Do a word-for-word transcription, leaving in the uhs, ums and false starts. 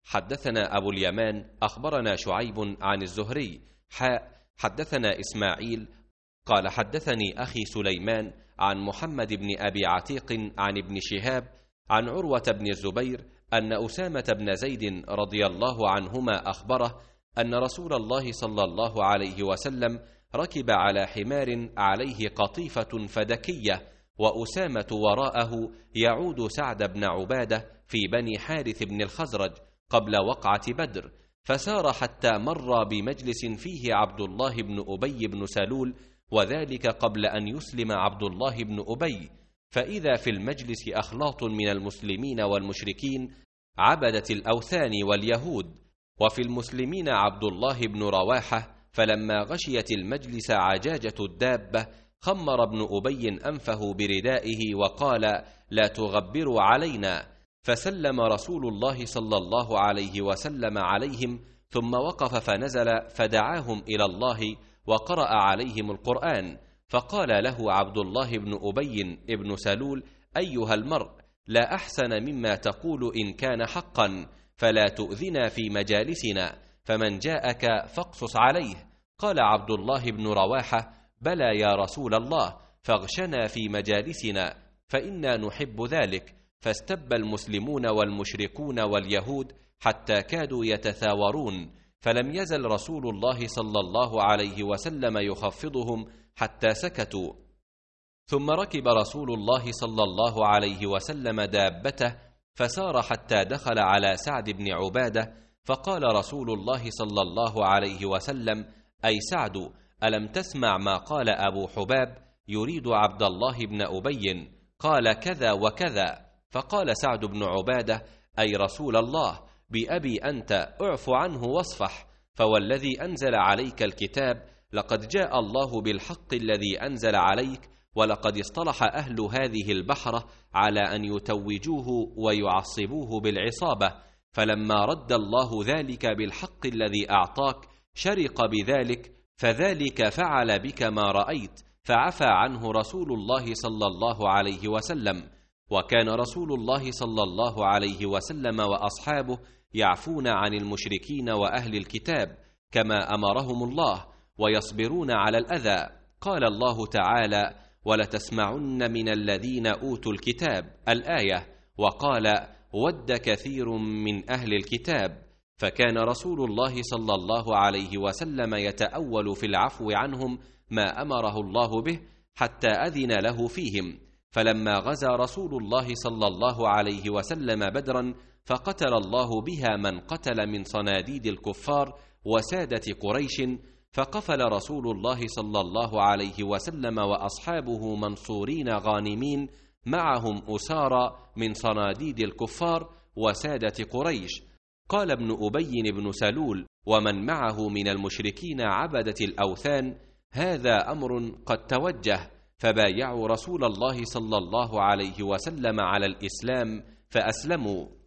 حدثنا أبو اليمان أخبرنا شعيب عن الزهري حاء حدثنا إسماعيل قال حدثني أخي سليمان عن محمد بن أبي عتيق عن ابن شهاب عن عروة بن الزبير أن أسامة بن زيد رضي الله عنهما أخبره أن رسول الله صلى الله عليه وسلم ركب على حمار عليه قطيفة فدكية، وأسامة وراءه يعود سعد بن عبادة في بني حارث بن الخزرج قبل وقعة بدر، فسار حتى مر بمجلس فيه عبد الله بن أبي بن سلول، وذلك قبل أن يسلم عبد الله بن أبي، فإذا في المجلس أخلاط من المسلمين والمشركين عبدة الأوثان واليهود، وفي المسلمين عبد الله بن رواحة، فلما غشيت المجلس عجاجة الدابة خمر ابن أبي أنفه بردائه وقال: لا تغبروا علينا، فسلم رسول الله صلى الله عليه وسلم عليهم، ثم وقف فنزل فدعاهم إلى الله وقرأ عليهم القرآن، فقال له عبد الله بن أبي بن سلول: أيها المرء، لا أحسن مما تقول إن كان حقا، فلا تؤذنا في مجالسنا، فمن جاءك فاقصص عليه. قال عبد الله بن رواحة: بلى يا رسول الله، فاغشنا في مجالسنا فإنا نحب ذلك. فاستب المسلمون والمشركون واليهود حتى كادوا يتثاورون، فلم يزل رسول الله صلى الله عليه وسلم يخفضهم حتى سكتوا. ثم ركب رسول الله صلى الله عليه وسلم دابته فسار حتى دخل على سعد بن عبادة، فقال رسول الله صلى الله عليه وسلم: أي سعد، ألم تسمع ما قال أبو حباب يريد عبد الله بن أبي؟ قال: كذا وكذا. فقال سعد بن عبادة: أي رسول الله، بأبي أنت، اعف عنه واصفح، فوالذي أنزل عليك الكتاب لقد جاء الله بالحق الذي أنزل عليك، ولقد اصطلح أهل هذه البحرة على أن يتوجوه ويعصبوه بالعصابة، فلما رد الله ذلك بالحق الذي أعطاك شرق بذلك، فذلك فعل بك ما رأيت، فعفى عنه رسول الله صلى الله عليه وسلم. وكان رسول الله صلى الله عليه وسلم وأصحابه يعفون عن المشركين وأهل الكتاب كما أمرهم الله، ويصبرون على الأذى. قال الله تعالى: ولتسمعن من الذين أوتوا الكتاب، الآية، وقال: ود كثير من أهل الكتاب. فكان رسول الله صلى الله عليه وسلم يتأول في العفو عنهم ما أمره الله به حتى أذن له فيهم. فلما غزا رسول الله صلى الله عليه وسلم بدرا فقتل الله بها من قتل من صناديد الكفار وسادة قريش، فقفل رسول الله صلى الله عليه وسلم وأصحابه منصورين غانمين معهم أسارى من صناديد الكفار وسادة قريش. قال ابن أبي بن سلول ومن معه من المشركين عبدة الأوثان: هذا أمر قد توجه، فبايعوا رسول الله صلى الله عليه وسلم على الإسلام فأسلموا.